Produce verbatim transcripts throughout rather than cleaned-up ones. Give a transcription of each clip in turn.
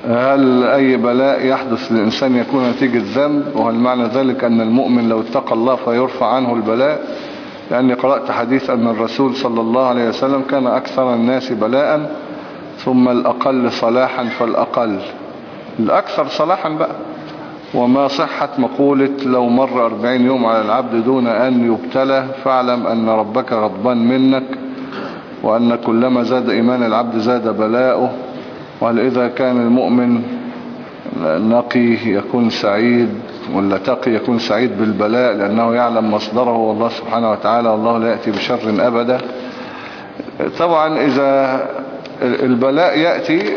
هل أي بلاء يحدث للإنسان يكون نتيجة ذنب؟ وهل معنى ذلك أن المؤمن لو اتقى الله فيرفع عنه البلاء؟ لأني قرأت حديث أن الرسول صلى الله عليه وسلم كان أكثر الناس بلاء ثم الأقل صلاحا فالأقل الأكثر صلاحا بقى. وما صحة مقولة لو مر أربعين يوم على العبد دون أن يبتلى فاعلم أن ربك غضبان منك وأن كلما زاد إيمان العبد زاد بلاؤه؟ وهل إذا كان المؤمن نقي يكون سعيد ولا تقي يكون سعيد بالبلاء لأنه يعلم مصدره والله سبحانه وتعالى والله لا يأتي بشر أبدا؟ طبعا إذا البلاء يأتي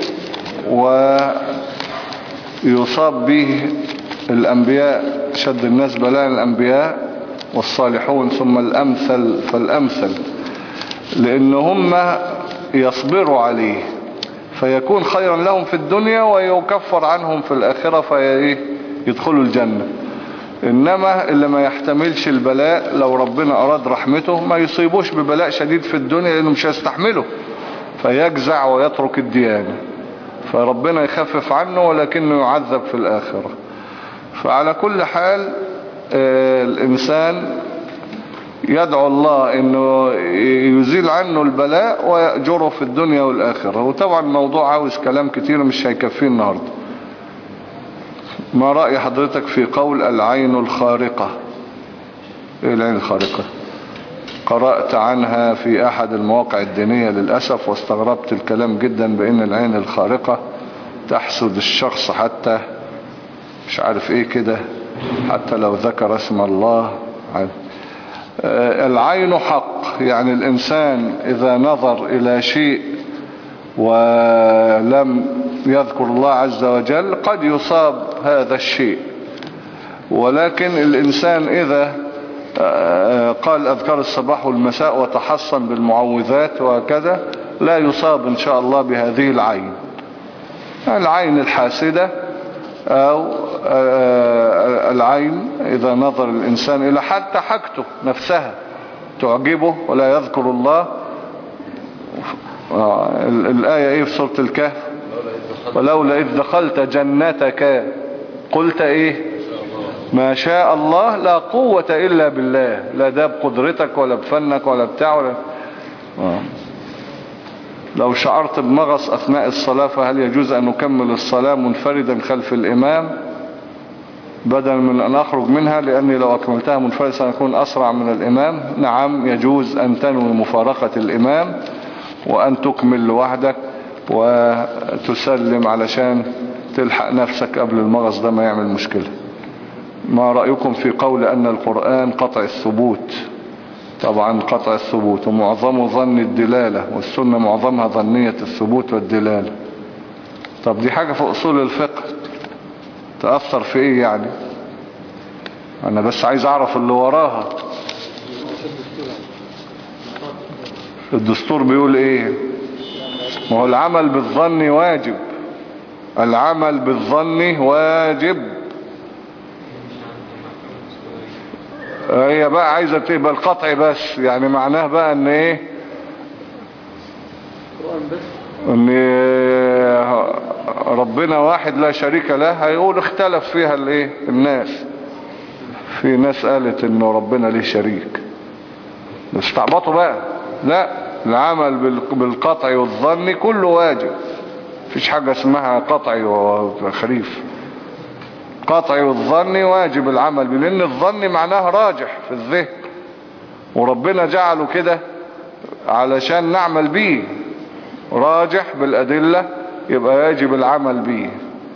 ويصاب به الأنبياء شد الناس بلاء الأنبياء والصالحون ثم الأمثل فالأمثل لأن هم يصبروا عليه فيكون خيرا لهم في الدنيا ويكفر عنهم في الآخرة فيدخلوا الجنة. إنما اللي ما يحتملش البلاء لو ربنا أراد رحمته ما يصيبوش ببلاء شديد في الدنيا لأنه مش هيستحمله فيجزع ويترك الديانة فربنا يخفف عنه ولكنه يعذب في الآخرة. فعلى كل حال الإنسان يدعو الله انه يزيل عنه البلاء ويأجره في الدنيا والآخرة. وطبعا الموضوع عاوز كلام كتير مش هيكفيه النهاردة. ما رأي حضرتك في قول العين الخارقة؟ ايه العين الخارقة؟ قرأت عنها في احد المواقع الدينية للأسف واستغربت الكلام جدا بان العين الخارقة تحسد الشخص حتى مش عارف ايه كده حتى لو ذكر اسم الله. العين حق يعني الإنسان إذا نظر إلى شيء ولم يذكر الله عز وجل قد يصاب هذا الشيء. ولكن الإنسان إذا قال أذكار الصباح والمساء وتحصن بالمعوذات وكذا لا يصاب إن شاء الله بهذه العين. العين الحاسدة أو العين إذا نظر الإنسان إلى حتى حاجته نفسها تعجبه ولا يذكر الله. الآية إيه في سورة الكهف؟ ولولا إذ دخلت جنتك قلت إيه ما شاء الله لا قوة إلا بالله. لا ده بقدرتك ولا بفنك ولا بتاع ولا لو شعرت بمغص أثناء الصلاة فهل يجوز أن نكمل الصلاة منفردا خلف الإمام بدلا من أن أخرج منها لأني لو أكملتها منفردا سنكون أسرع من الإمام؟ نعم يجوز أن تنوي مفارقة الإمام وأن تكمل لوحدك وتسلم علشان تلحق نفسك قبل المغص ده ما يعمل مشكلة. ما رأيكم في قول أن القرآن قطع الثبوت؟ طبعا قطع الثبوت ومعظمه ظن الدلالة والسنة معظمها ظنية الثبوت والدلالة. طب دي حاجة في أصول الفقه تأثر في ايه يعني؟ انا بس عايز اعرف اللي وراها. الدستور بيقول ايه؟ ما هو العمل بالظن واجب. العمل بالظن واجب. هي بقى عايزة تبقى القطع بس يعني معناه بقى ان ايه ان ربنا واحد لا شريك له هيقول اختلف فيها الايه الناس. في ناس قالت انه ربنا ليه شريك استعبطوا بقى. لا العمل بالقطع والظن كله واجب. مفيش حاجة اسمها قطعي وخريف. قطعي والظن واجب العمل به لان الظن معناه راجح في الذهن وربنا جعله كده علشان نعمل به راجح بالأدلة يبقى يجب العمل به.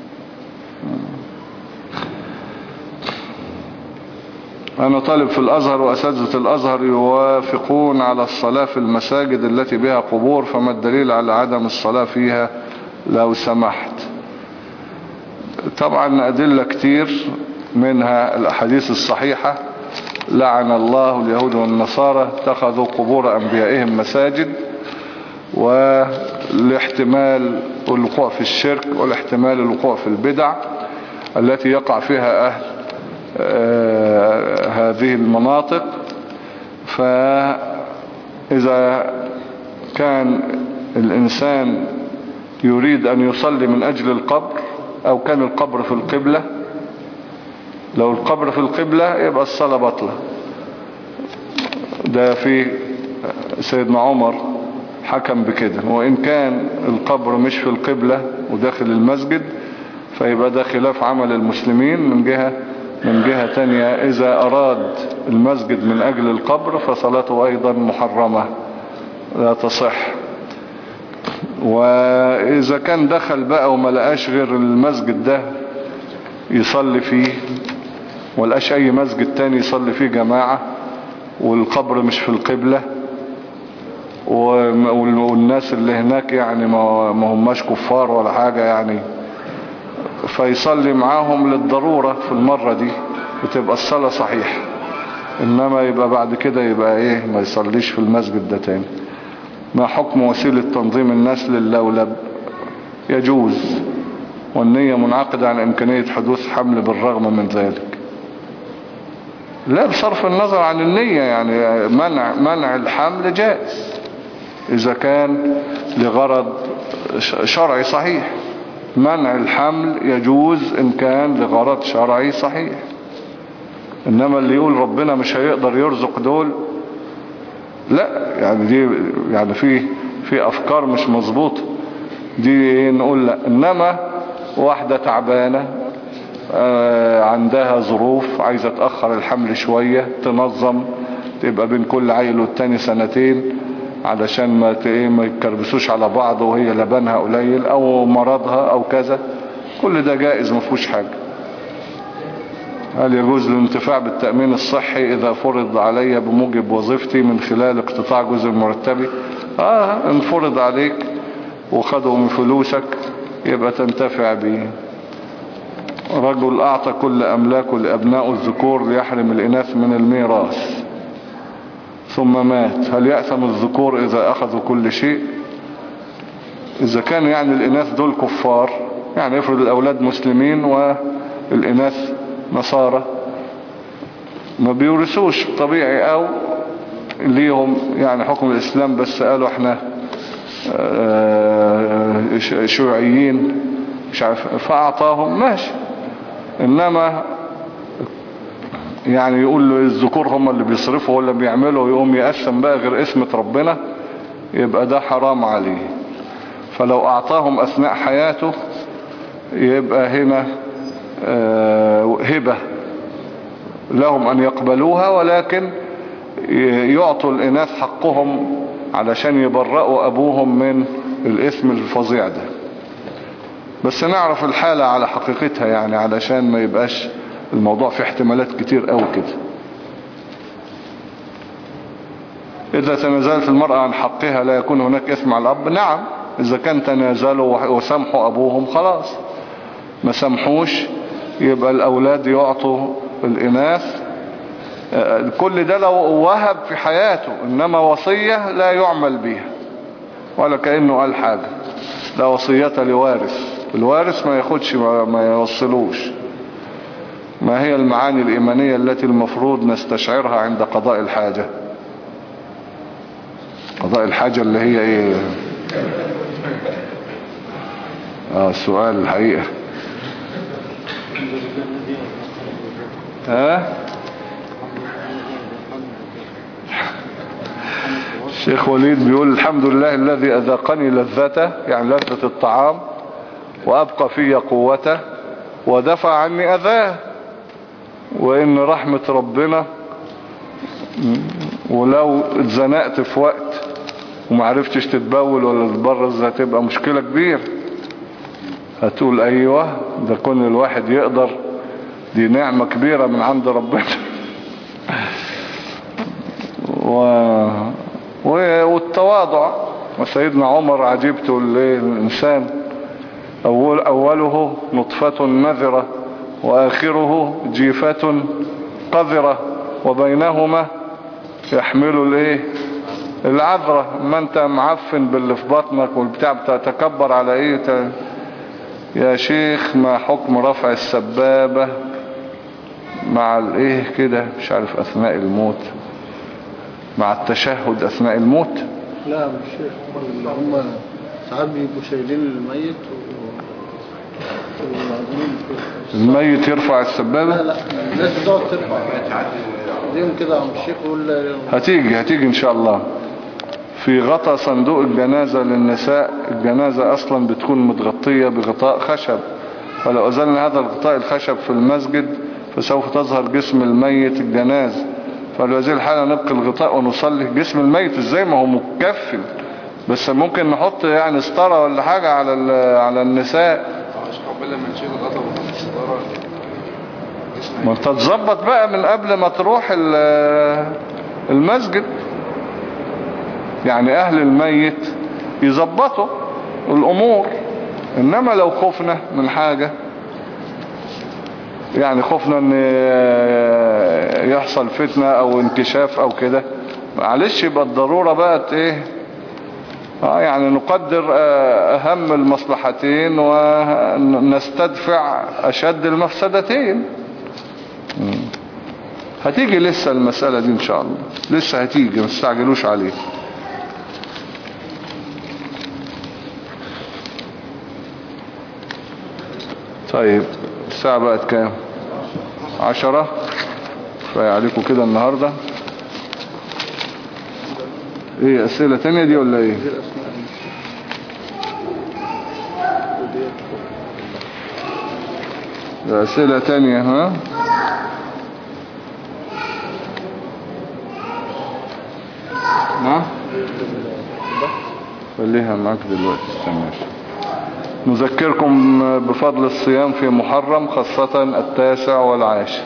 أنا طالب في الأزهر وأساتذة الأزهر يوافقون على الصلاة في المساجد التي بها قبور فما الدليل على عدم الصلاة فيها لو سمحت؟ طبعا أدلة كتير منها الأحاديث الصحيحة لعن الله اليهود والنصارى اتخذوا قبور أنبيائهم مساجد والاحتمال الوقوع في الشرك والاحتمال الوقوع في البدع التي يقع فيها أهل آه هذه المناطق. فإذا كان الإنسان يريد أن يصلي من أجل القبر، أو كان القبر في القبلة. لو القبر في القبلة يبقى الصلاة بطلة. ده في سيدنا عمر حكم بكده. وإن كان القبر مش في القبلة وداخل المسجد فيبقى ده خلاف عمل المسلمين من جهة من جهة تانية. إذا أراد المسجد من أجل القبر فصلاته أيضا محرمة لا تصح. وإذا كان دخل بقى وما لقاش غير المسجد ده يصلي فيه، ولقاش أي مسجد تاني يصلي فيه جماعة، والقبر مش في القبلة، والناس اللي هناك يعني ما هماش كفار ولا حاجة يعني، فيصلي معاهم للضرورة في المرة دي بتبقى الصلاة صحيحة. إنما يبقى بعد كده يبقى إيه، ما يصليش في المسجد ده تاني. ما حكم وسيلة تنظيم الناس للولب؟ يجوز، والنية منعقدة عن إمكانية حدوث حمل بالرغم من ذلك. لا، بصرف النظر عن النية يعني منع منع الحمل جائز إذا كان لغرض شرعي صحيح. منع الحمل يجوز إن كان لغرض شرعي صحيح. إنما اللي يقول ربنا مش هيقدر يرزق دول، لا يعني دي يعني في في أفكار مش مظبوطة دي، نقول لا. إنما واحدة تعبانة عندها ظروف عايزة تأخر الحمل شوية، تنظم تبقى بين كل عيل والتاني سنتين علشان ما ما يتكربسوش على بعض وهي لبنها قليل، او مرضها او كذا، كل ده جائز ما فيهوش حاجة. هل يجوز الانتفاع بالتأمين الصحي إذا فرض علي بموجب وظيفتي من خلال اقتطاع جزء مرتبي؟ اه ان فرض عليك وخدوا من فلوسك يبقى تنتفع به. رجل أعطى كل أملاكه لأبناء الذكور ليحرم الإناث من الميراث ثم مات، هل يأثم الذكور إذا أخذوا كل شيء؟ إذا كان يعني الإناث دول كفار، يعني افرض الأولاد مسلمين والإناث نصارى، ما بيورثوش طبيعي، أو ليهم يعني حكم الإسلام بس قالوا احنا شيوعيين مش عارف فأعطاهم، ماشي. إنما يعني يقول له الذكور هم اللي بيصرفوا ولا بيعملوا، يقوم يقسم بقى غير اسمة ربنا، يبقى ده حرام عليه. فلو أعطاهم أثناء حياته يبقى هنا هبة لهم أن يقبلوها، ولكن يعطوا الإناث حقهم علشان يبرئوا أبوهم من الإثم الفظيع ده. بس نعرف الحالة على حقيقتها يعني علشان ما يبقاش الموضوع فيه احتمالات كتير قوي كده. إذا تنازلت المرأة عن حقها لا يكون هناك إثم على الأب؟ نعم، إذا كان تنازلوا وسامحوا أبوهم خلاص. ما سامحوش يبقى الأولاد يعطوا الإناث. كل ده لو وهب في حياته، إنما وصية لا يعمل بها ولا كأنه قال حاجة. لا وصية لوارث، الوارث ما ياخدش ما يوصلوش. ما هي المعاني الإيمانية التي المفروض نستشعرها عند قضاء الحاجة؟ قضاء الحاجة اللي هي ايه؟ اه السؤال الحقيقة. ها الشيخ وليد بيقول الحمد لله الذي أذاقني لذته، يعني لذة الطعام، وأبقى في قوته، ودفع عني أذاه. وإن رحمة ربنا ولو اتزنقت في وقت ومعرفتش تتبول ولا تتبرز هتبقى مشكلة كبيرة. هتقول أيوة ده كون الواحد يقدر، دي نعمة كبيرة من عند ربنا. و... والتواضع. وسيدنا عمر عجبته الإنسان أول أوله نطفة نذرة وآخره جيفة قذرة وبينهما يحمل الايه العذرة. ما انت معفن باللي في بطنك والبتاع بتتكبر على ايه ت... يا شيخ ما حكم رفع السبابة مع الايه كده مش عارف اثناء الموت، مع التشهد اثناء الموت؟ لا مش هم اللي هم ساعات بيبقوا شايلين الميت و... الميت يرفع السبابة؟ لا لا الناس بتقعد ترفع ايديهم كده عم الشيخ يقول هتيجي هتيجي ان شاء الله. في غطاء صندوق الجنازة للنساء، الجنازة اصلا بتكون متغطية بغطاء خشب، فلو ازلنا هذا الغطاء الخشب في المسجد فسوف تظهر جسم الميت الجنازة، فلو هذه الحالة نبقي الغطاء ونصلي جسم الميت ازاي ما هو مكفل، بس ممكن نحط يعني ستارة ولا حاجة على على النساء. مش قبل ما نشيل الغطا ونحط الستارة ما انت تظبط بقى من قبل ما تروح المسجد، يعني اهل الميت يظبطوا الامور. انما لو خفنا من حاجة، يعني خفنا ان يحصل فتنة او انكشاف او كده، معلش يبقى الضرورة بقت ايه، اه يعني نقدر اهم المصلحتين ونستدفع اشد المفسدتين. هتيجي لسه المسألة دي ان شاء الله، لسه هتيجي ما تستعجلوش عليه. طيب الساعة بقت كام؟ عشرة. كفاية عليكم كده النهاردة. ايه اسئلة تانية دي ولا ايه؟ اسئلة تانية ها؟ نعم خليها معاك دلوقتي استناش. نذكركم بفضل الصيام في محرم خاصة التاسع والعاشر.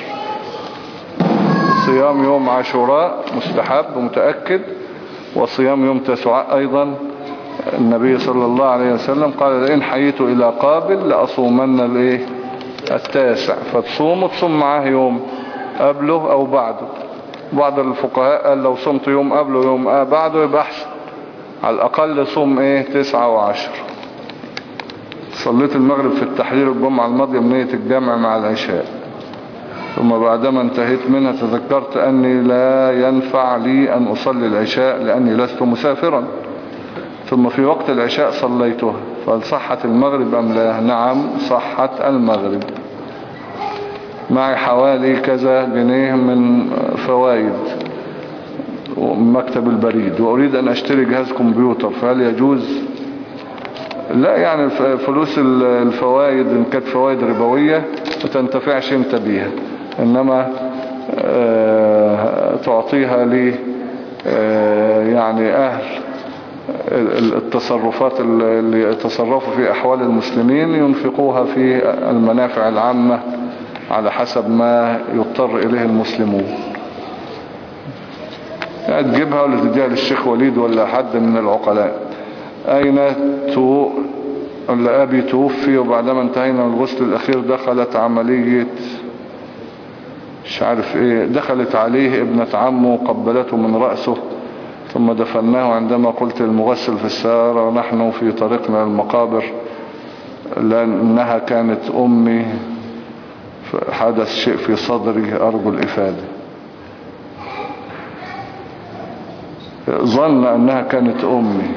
صيام يوم عاشوراء مستحب ومتأكد، وصيام يوم تسعاء ايضا. النبي صلى الله عليه وسلم قال لئن حييت الى قابل لأصومن الايه التاسع، فتصوم تصوم معاه يوم قبله او بعده. بعض الفقهاء قال لو صمت يوم قبله يوم بعده يبقى احسن، على الاقل صوم ايه تسعة وعشر. صليت المغرب في التحرير الجمعة الماضية بنية الجمع مع العشاء، ثم بعدما انتهيت منها تذكرت أني لا ينفع لي أن أصلي العشاء لأني لست مسافرا، ثم في وقت العشاء صليتها، فهل صحت المغرب أم لا؟ نعم صحت المغرب. معي حوالي كذا جنيه من فوائد مكتب البريد، وأريد أن أشتري جهاز كمبيوتر، فهل يجوز؟ لا، يعني فلوس الفوائد إن كانت فوائد ربوية ما تنتفعش انت بيها، انما تعطيها لي يعني اهل التصرفات اللي يتصرفوا في احوال المسلمين ينفقوها في المنافع العامة على حسب ما يضطر اليه المسلمون. يعني تجيبها ولا تديها للشيخ وليد ولا حد من العقلاء. أين تو ولا أبي توفي وبعدما انتهينا من الغسل الأخير دخلت عملية مش عارف إيه، دخلت عليه ابنة عمه قبلته من رأسه ثم دفناه. عندما قلت المغسل في السيارة ونحن في طريقنا المقابر لأنها كانت أمي، حدث شيء في صدري أرجو الإفادة. ظن أنها كانت أمي،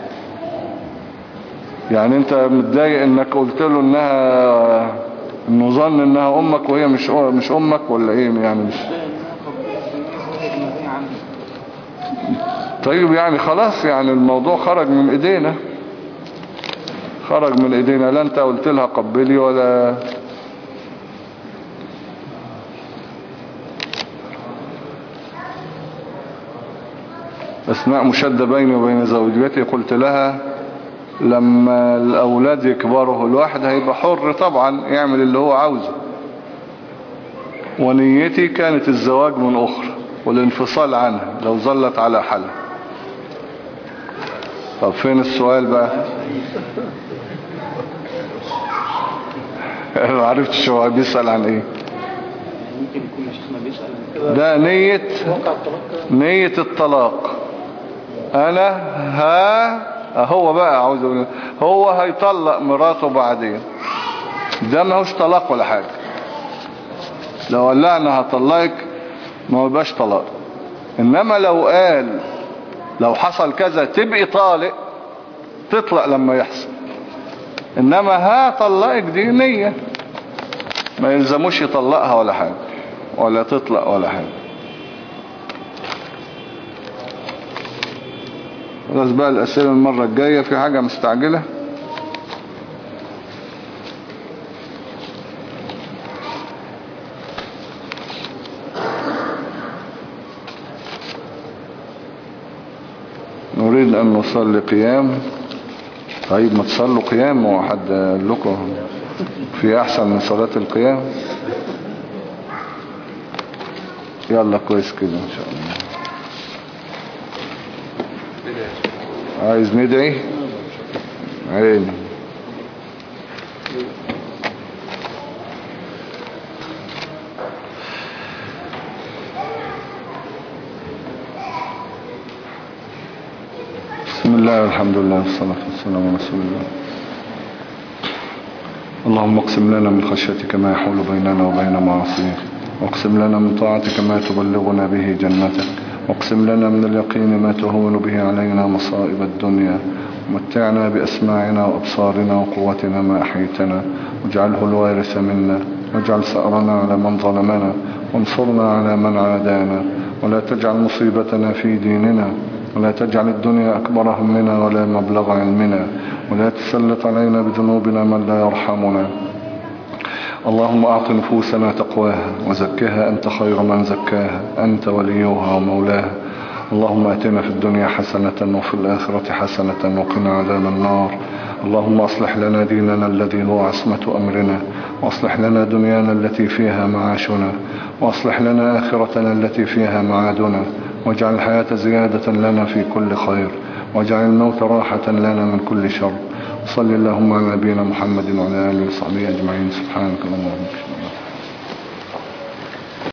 يعني انت متضايق انك قلت له انها انه ظن انها امك وهي مش مش امك ولا ايه يعني؟ مش طيب يعني خلاص، يعني الموضوع خرج من ايدينا، خرج من ايدينا. لا انت قلت لها قبلي ولا اثناء مشادة بيني وبين زوجتي قلت لها لما الأولاد يكبروا الواحد هيبقى حر طبعا يعمل اللي هو عاوزه، ونيتي كانت الزواج من أخرى والانفصال عنها لو ظلت على حالها. طب فين السؤال بقى؟ ما عرفتش هو بيسأل عن ايه. ممكن يكون شيخنا بيسأل ده نية نية الطلاق. انا ها هو بقى عاوز اقول هو هيطلق مراته بعدين، ده ما هوش طلاق ولا حاجة. لو قال لها انا هطلقك ما هو يبقاش طلاق. انما لو قال لو حصل كذا تبقي طالق تطلق لما يحصل. انما ها طلقك دي نية، ما يلزموش يطلقها ولا حاجة ولا تطلق ولا حاجة. خلاص بقى الأسئلة المرة الجاية. في حاجة مستعجلة؟ نريد أن نصلي قيام. طيب ما تصلوا قيام، وحد قال لكم في أحسن من صلاة القيام؟ يلا كويس كده إن شاء الله. عايز ندعي؟ عيني. بسم الله والحمد لله والصلاة والسلام على رسول الله. اللهم اقسم لنا من خشيتك ما يحول بيننا وبين معاصيك، واقسم لنا من طاعتك ما تبلغنا به جنتك، واقسم لنا من اليقين ما تهون به علينا مصائب الدنيا، ومتعنا بأسماعنا وأبصارنا وقوتنا ما أحيتنا، واجعله الوارث منا، واجعل ثأرنا على من ظلمنا، وانصرنا على من عادانا، ولا تجعل مصيبتنا في ديننا، ولا تجعل الدنيا أكبر همنا ولا مبلغ علمنا، ولا تسلط علينا بذنوبنا من لا يرحمنا. اللهم أعط نفوسنا تقواها وزكها أنت خير من زكاها، أنت وليها ومولاها. اللهم آتنا في الدنيا حسنة وفي الآخرة حسنة وقنا عذاب النار. اللهم أصلح لنا ديننا الذي هو عصمة أمرنا، وأصلح لنا دنيانا التي فيها معاشنا، وأصلح لنا آخرتنا التي فيها معادنا، واجعل الحياة زيادة لنا في كل خير، واجعل الموت راحة لنا من كل شر. صل اللهم على نبينا محمد وعلى آله وصحبه أجمعين. سبحانك اللهم وبحمدك.